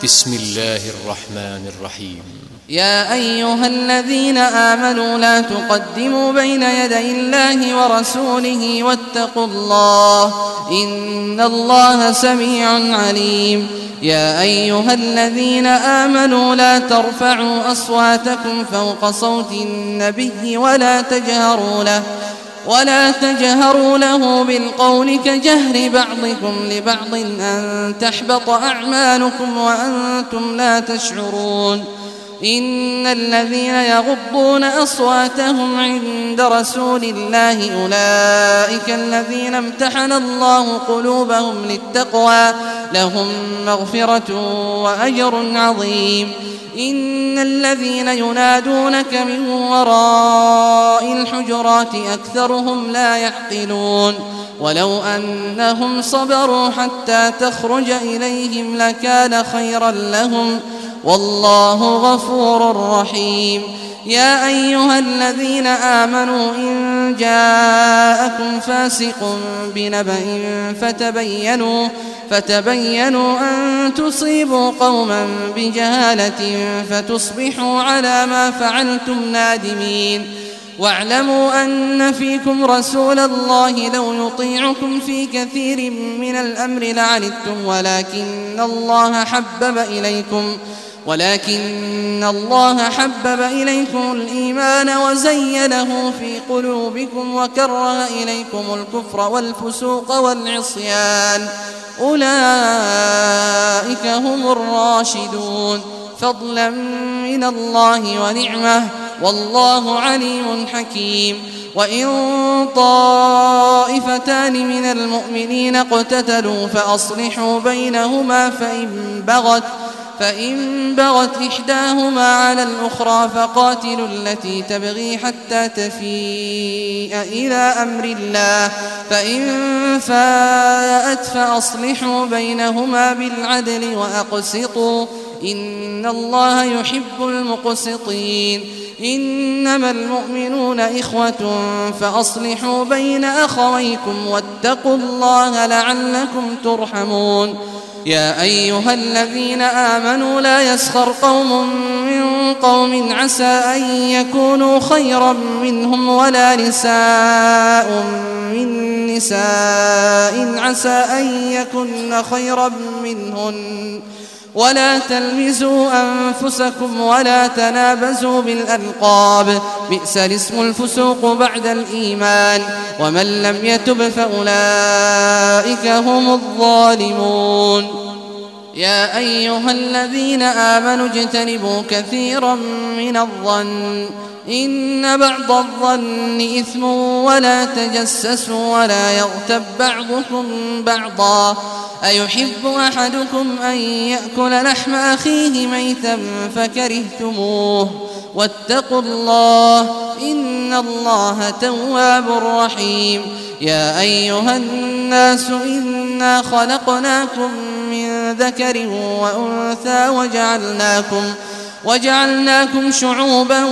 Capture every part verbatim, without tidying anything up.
بسم الله الرحمن الرحيم. يا أيها الذين آمنوا لا تقدموا بين يدي الله ورسوله واتقوا الله إن الله سميع عليم. يا أيها الذين آمنوا لا ترفعوا أصواتكم فوق صوت النبي ولا تجهروا له ولا تجهروا له بالقول كجهر بعضكم لبعض أن تحبط أعمالكم وأنتم لا تشعرون. إن الذين يغضون أصواتهم عند رسول الله أولئك الذين امتحن الله قلوبهم للتقوى لهم مغفرة وأجر عظيم. إن الذين ينادونك من وراء الحجرات أكثرهم لا يعقلون. ولو أنهم صبروا حتى تخرج إليهم لكان خيرا لهم والله غفور رحيم. يا أيها الذين آمنوا إن جاءكم فاسق بنبأ فتبينوا فتبينوا أن تصيبوا قوما بجهالة فتصبحوا على ما فعلتم نادمين. واعلموا أن فيكم رسول الله لو يطيعكم في كثير من الأمر لعنتم ولكن الله حبب إليكم ولكن الله حبب إليكم الإيمان وزينه في قلوبكم وكره إليكم الكفر والفسوق والعصيان أولئك هم الراشدون فضلا من الله ونعمه والله عليم حكيم. وإن طائفتان من المؤمنين اقتتلوا فأصلحوا بينهما فإن بغت فإن بغت إحداهما على الأخرى فقاتلوا التي تبغي حتى تفيء إلى أمر الله فإن فاءت فأصلحوا بينهما بالعدل وأقسطوا إن الله يحب المقسطين. إنما المؤمنون إخوة فأصلحوا بين أخويكم واتقوا الله لعلكم ترحمون. يا أيها الذين آمنوا لا يسخر قوم من قوم عسى أن يكونوا خيرا منهم ولا نساء من نساء عسى أن يكن خيرا منهن ولا تلمزوا أنفسكم ولا تنابزوا بالألقاب بئس الاسم الفسوق بعد الإيمان ومن لم يتب فأولئك هم الظالمون. يا أيها الذين آمنوا اجتنبوا كثيرا من الظن إن بعض الظن إثم ولا تجسسوا ولا يغتب بعضكم بعضا أيحب أحدكم أن يأكل لحم أخيه ميتا فكرهتموه واتقوا الله إن الله تواب رحيم. يا أيها الناس إنا خلقناكم من ذكر وأنثى وجعلناكم وجعلناكم شعوبا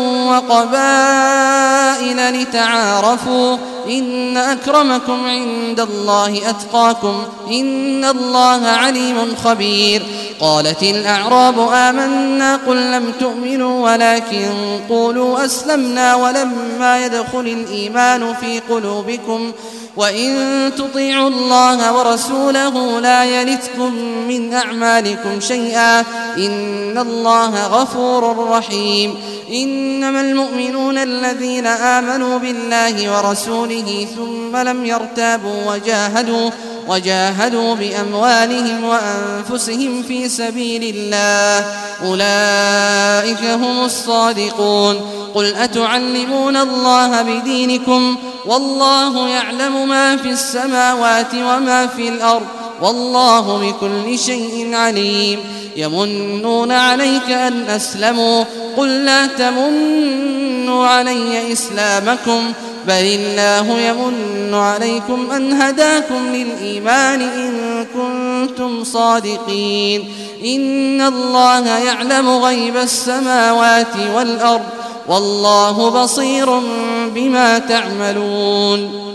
وقبائل لتعارفوا إن أكرمكم عند الله أتقاكم إن الله عليم خبير. قالت الأعراب آمنا قل لم تؤمنوا ولكن قولوا أسلمنا ولما يدخل الإيمان في قلوبكم وإن تطيعوا الله ورسوله لا يلتكم من أعمالكم شيئا إن الله غفور رحيم. إنما المؤمنون الذين آمنوا بالله ورسوله ثم لم يرتابوا وجاهدوا وجاهدوا بأموالهم وأنفسهم في سبيل الله أولئك هم الصادقون. قل أتعلمون الله بدينكم والله يعلم ما في السماوات وما في الأرض والله بكل شيء عليم. يمنون عليك أن أسلموا قل لا تمنوا علي إسلامكم بل الله يمن عليكم أن هداكم للإيمان إن كنتم صادقين. إن الله يعلم غيب السماوات والأرض والله بصير بما تعملون.